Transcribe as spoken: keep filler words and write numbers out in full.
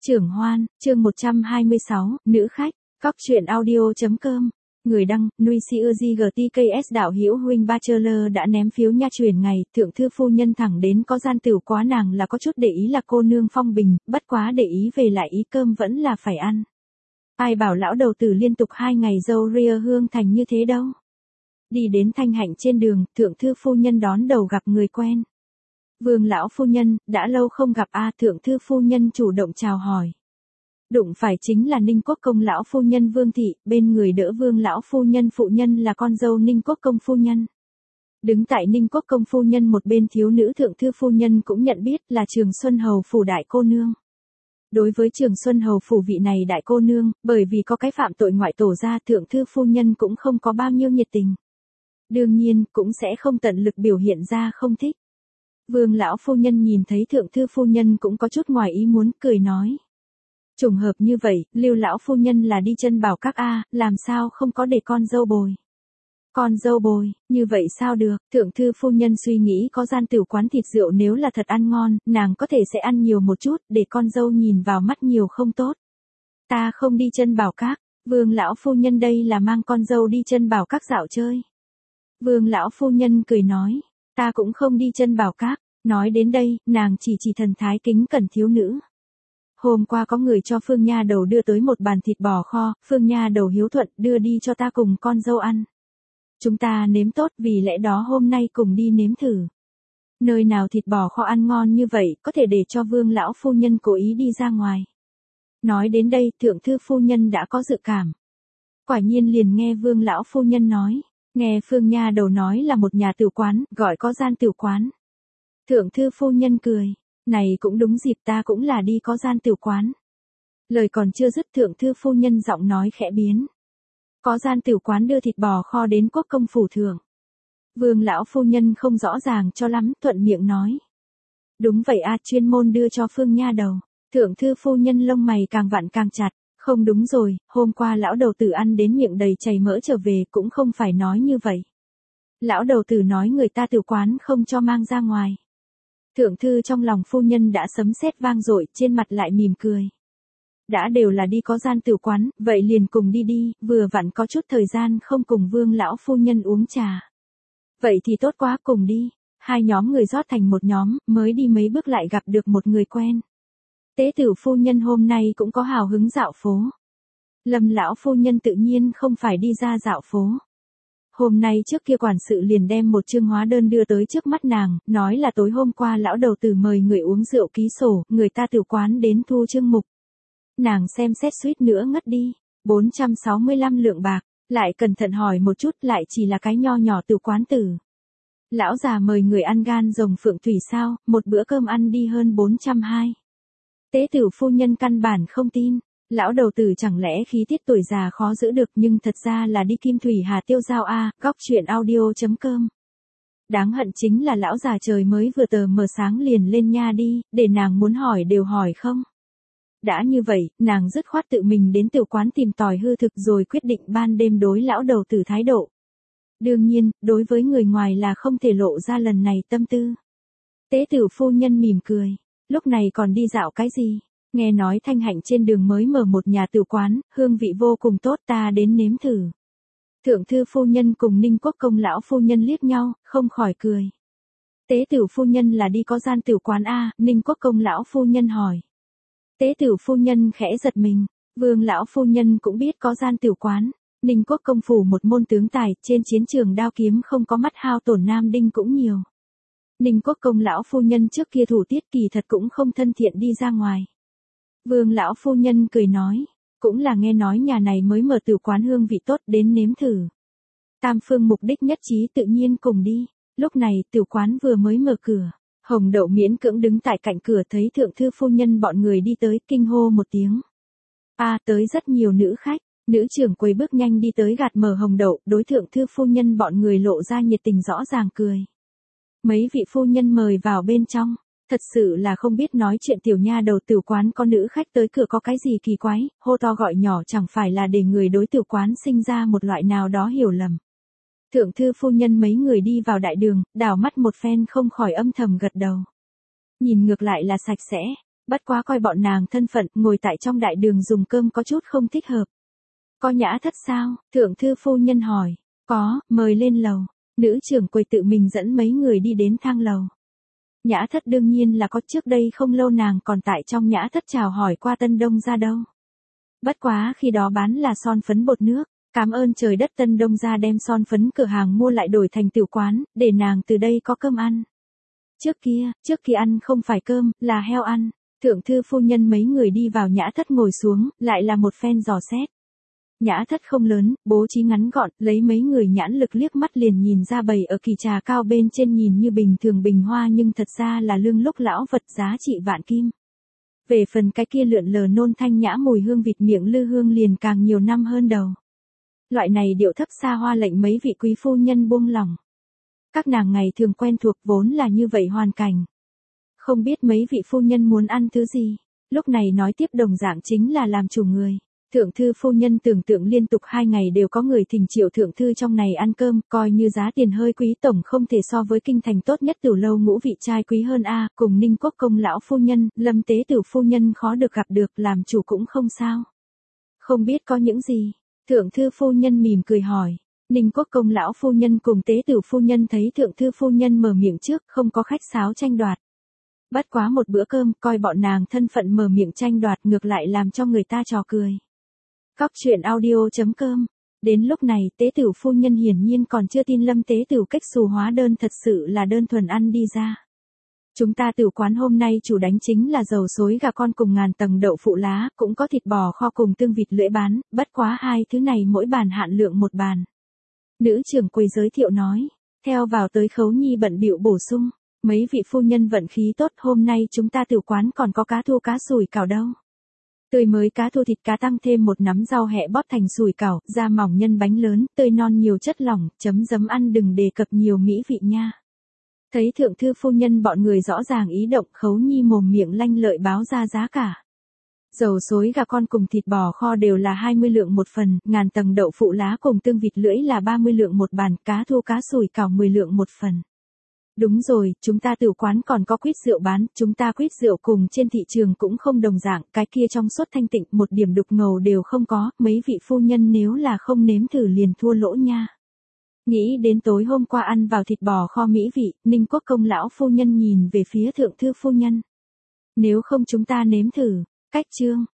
Trưởng Hoan, chương một trăm hai mươi sáu, nữ khách, Cóc truyện audio.com. Người đăng, Nuôi Si Uzi giê tê ca ét đạo hữu huynh Bachelor đã ném phiếu nha truyền ngày, thượng thư phu nhân thẳng đến có gian tửu quá nàng là có chút để ý là cô nương phong bình, bất quá để ý về lại ý cơm vẫn là phải ăn. Ai bảo lão đầu tử liên tục hai ngày dâu ria hương thành như thế đâu. Đi đến Thanh Hạnh trên đường, thượng thư phu nhân đón đầu gặp người quen. Vương lão phu nhân, đã lâu không gặp a thượng thư phu nhân chủ động chào hỏi. Đụng phải chính là Ninh Quốc công lão phu nhân Vương thị, bên người đỡ Vương lão phu nhân phụ nhân là con dâu Ninh Quốc công phu nhân. Đứng tại Ninh Quốc công phu nhân một bên thiếu nữ thượng thư phu nhân cũng nhận biết là Trường Xuân Hầu phủ đại cô nương. Đối với Trường Xuân Hầu phủ vị này đại cô nương, bởi vì có cái phạm tội ngoại tổ ra thượng thư phu nhân cũng không có bao nhiêu nhiệt tình. Đương nhiên, cũng sẽ không tận lực biểu hiện ra không thích. Vương lão phu nhân nhìn thấy thượng thư phu nhân cũng có chút ngoài ý muốn, cười nói. Trùng hợp như vậy, Lưu lão phu nhân là đi chân bảo các a, làm sao không có để con dâu bồi. Con dâu bồi, như vậy sao được, thượng thư phu nhân suy nghĩ có gian tửu quán thịt rượu nếu là thật ăn ngon, nàng có thể sẽ ăn nhiều một chút, để con dâu nhìn vào mắt nhiều không tốt. Ta không đi chân bảo các, Vương lão phu nhân đây là mang con dâu đi chân bảo các dạo chơi. Vương lão phu nhân cười nói. Ta cũng không đi chân bảo các, nói đến đây, nàng chỉ chỉ thần thái kính cẩn thiếu nữ. Hôm qua có người cho Phương Nha Đầu đưa tới một bàn thịt bò kho, Phương Nha Đầu hiếu thuận đưa đi cho ta cùng con dâu ăn. Chúng ta nếm tốt vì lẽ đó hôm nay cùng đi nếm thử. Nơi nào thịt bò kho ăn ngon như vậy, có thể để cho Vương lão phu nhân cố ý đi ra ngoài. Nói đến đây, thượng thư phu nhân đã có dự cảm. Quả nhiên liền nghe Vương lão phu nhân nói. Nghe Phương Nha Đầu nói là một nhà tửu quán, gọi có gian tửu quán. Thượng thư phu nhân cười, này cũng đúng dịp ta cũng là đi có gian tửu quán. Lời còn chưa dứt thượng thư phu nhân giọng nói khẽ biến. Có gian tửu quán đưa thịt bò kho đến quốc công phủ thượng. Vương lão phu nhân không rõ ràng cho lắm, thuận miệng nói. Đúng vậy a, chuyên môn đưa cho Phương Nha Đầu. Thượng thư phu nhân lông mày càng vặn càng chặt. Không đúng rồi, hôm qua lão đầu tử ăn đến miệng đầy chảy mỡ trở về cũng không phải nói như vậy. Lão đầu tử nói người ta tửu quán không cho mang ra ngoài. Thượng thư trong lòng phu nhân đã sấm sét vang dội, trên mặt lại mỉm cười. Đã đều là đi có gian tửu quán, vậy liền cùng đi đi, vừa vặn có chút thời gian không cùng Vương lão phu nhân uống trà. Vậy thì tốt quá, cùng đi. Hai nhóm người rót thành một nhóm, mới đi mấy bước lại gặp được một người quen. Tế tử phu nhân hôm nay cũng có hào hứng dạo phố. Lâm lão phu nhân tự nhiên không phải đi ra dạo phố. Hôm nay trước kia quản sự liền đem một chương hóa đơn đưa tới trước mắt nàng, nói là tối hôm qua lão đầu tử mời người uống rượu ký sổ, người ta tửu quán đến thu chương mục. Nàng xem xét suýt nữa ngất đi, bốn trăm sáu mươi lăm lượng bạc, lại cẩn thận hỏi một chút lại chỉ là cái nho nhỏ tửu quán tử. Lão già mời người ăn gan rồng phượng thủy sao, một bữa cơm ăn đi hơn bốn trăm hai. Tế tử phu nhân căn bản không tin, lão đầu tử chẳng lẽ khí tiết tuổi già khó giữ được nhưng thật ra là đi Kim Thủy Hà tiêu giao a, Cóc truyện audio.com. Đáng hận chính là lão già trời mới vừa tờ mờ sáng liền lên nha đi, để nàng muốn hỏi đều hỏi không. Đã như vậy, nàng dứt khoát tự mình đến tiểu quán tìm tòi hư thực rồi quyết định ban đêm đối lão đầu tử thái độ. Đương nhiên, đối với người ngoài là không thể lộ ra lần này tâm tư. Tế tử phu nhân mỉm cười. Lúc này còn đi dạo cái gì? Nghe nói Thanh Hạnh trên đường mới mở một nhà tửu quán, hương vị vô cùng tốt, ta đến nếm thử. Thượng thư phu nhân cùng Ninh Quốc công lão phu nhân liếc nhau, không khỏi cười. Tế tử phu nhân là đi có gian tửu quán a, Ninh Quốc công lão phu nhân hỏi. Tế tử phu nhân khẽ giật mình, Vương lão phu nhân cũng biết có gian tửu quán. Ninh Quốc công phủ một môn tướng tài, trên chiến trường đao kiếm không có mắt hao tổn nam đinh cũng nhiều. Ninh Quốc công lão phu nhân trước kia thủ tiết kỳ thật cũng không thân thiện đi ra ngoài. Vương lão phu nhân cười nói, cũng là nghe nói nhà này mới mở tửu quán hương vị tốt đến nếm thử. Tam phương mục đích nhất trí tự nhiên cùng đi, lúc này tửu quán vừa mới mở cửa, Hồng Đậu miễn cưỡng đứng tại cạnh cửa thấy thượng thư phu nhân bọn người đi tới kinh hô một tiếng. A tới rất nhiều nữ khách, nữ trưởng quầy bước nhanh đi tới gạt mở Hồng Đậu, đối thượng thư phu nhân bọn người lộ ra nhiệt tình rõ ràng cười. Mấy vị phu nhân mời vào bên trong, thật sự là không biết nói chuyện tiểu nha đầu tửu quán có nữ khách tới cửa có cái gì kỳ quái, hô to gọi nhỏ chẳng phải là để người đối tửu quán sinh ra một loại nào đó hiểu lầm. Thượng thư phu nhân mấy người đi vào đại đường, đảo mắt một phen không khỏi âm thầm gật đầu. Nhìn ngược lại là sạch sẽ, Bất quá coi bọn nàng thân phận, ngồi tại trong đại đường dùng cơm có chút không thích hợp. Có Nhã Thất sao? Thượng thư phu nhân hỏi. Có, mời lên lầu. Nữ trưởng quầy tự mình dẫn mấy người đi đến thang lầu. Nhã Thất đương nhiên là có, trước đây không lâu nàng còn tại trong Nhã Thất chào hỏi qua Tân Đông gia đâu. Bất quá khi đó bán là son phấn bột nước. Cảm ơn trời đất Tân Đông gia đem son phấn cửa hàng mua lại đổi thành tiểu quán, để nàng từ đây có cơm ăn. Trước kia, trước khi ăn không phải cơm, là heo ăn. Thượng thư phu nhân mấy người đi vào Nhã Thất ngồi xuống, lại là một phen dò xét. Nhã Thất không lớn, bố trí ngắn gọn, lấy mấy người nhãn lực liếc mắt liền nhìn ra bầy ở kỳ trà cao bên trên nhìn như bình thường bình hoa nhưng thật ra là lương lúc lão vật giá trị vạn kim. Về phần cái kia lượn lờ nôn thanh nhã mùi hương vịt miệng lư hương liền càng nhiều năm hơn đầu. Loại này điệu thấp xa hoa lệnh mấy vị quý phu nhân buông lòng. Các nàng ngày thường quen thuộc vốn là như vậy hoàn cảnh. Không biết mấy vị phu nhân muốn ăn thứ gì, lúc này nói tiếp đồng dạng chính là làm chủ người. Thượng thư phu nhân tưởng tượng liên tục hai ngày đều có người thỉnh triệu thượng thư trong này ăn cơm, coi như giá tiền hơi quý tổng không thể so với kinh thành tốt nhất tiểu lâu ngũ vị trai quý hơn a, cùng Ninh Quốc công lão phu nhân, Lâm tế tiểu phu nhân khó được gặp được, làm chủ cũng không sao. Không biết có những gì? Thượng thư phu nhân mỉm cười hỏi. Ninh Quốc công lão phu nhân cùng tế tiểu phu nhân thấy thượng thư phu nhân mở miệng trước, không có khách sáo tranh đoạt. Bất quá một bữa cơm, coi bọn nàng thân phận mở miệng tranh đoạt ngược lại làm cho người ta trò cười. Cóc truyện audio chấm com. Đến lúc này, tế tử phu nhân hiển nhiên còn chưa tin Lâm tế tử cách xù hóa đơn thật sự là đơn thuần ăn đi ra. Chúng ta tử quán hôm nay chủ đánh chính là dầu xối gà con cùng ngàn tầng đậu phụ lá, cũng có thịt bò kho cùng tương vịt lưỡi bán, bất quá hai thứ này mỗi bàn hạn lượng một bàn. Nữ trưởng quầy giới thiệu nói, theo vào tới Khấu Nhi bận bịu bổ sung, mấy vị phu nhân vận khí tốt, hôm nay chúng ta tử quán còn có cá thu cá sủi cảo đâu. Tươi mới cá thu thịt cá tăng thêm một nắm rau hẹ bóp thành sủi cảo, da mỏng nhân bánh lớn, tươi non nhiều chất lỏng, chấm giấm ăn đừng đề cập nhiều mỹ vị nha. Thấy thượng thư phu nhân bọn người rõ ràng ý động, Khấu Nhi mồm miệng lanh lợi báo ra giá cả. Dầu xối gà con cùng thịt bò kho đều là hai mươi lượng một phần, ngàn tầng đậu phụ lá cùng tương vịt lưỡi là ba mươi lượng một bàn, cá thu cá sủi cảo mười lượng một phần. Đúng rồi, chúng ta tử quán còn có quýt rượu bán, chúng ta quýt rượu cùng trên thị trường cũng không đồng dạng, cái kia trong suốt thanh tịnh, một điểm đục ngầu đều không có, mấy vị phu nhân nếu là không nếm thử liền thua lỗ nha. Nghĩ đến tối hôm qua ăn vào thịt bò kho mỹ vị, Ninh Quốc công lão phu nhân nhìn về phía thượng thư phu nhân. Nếu không chúng ta nếm thử, cách chương.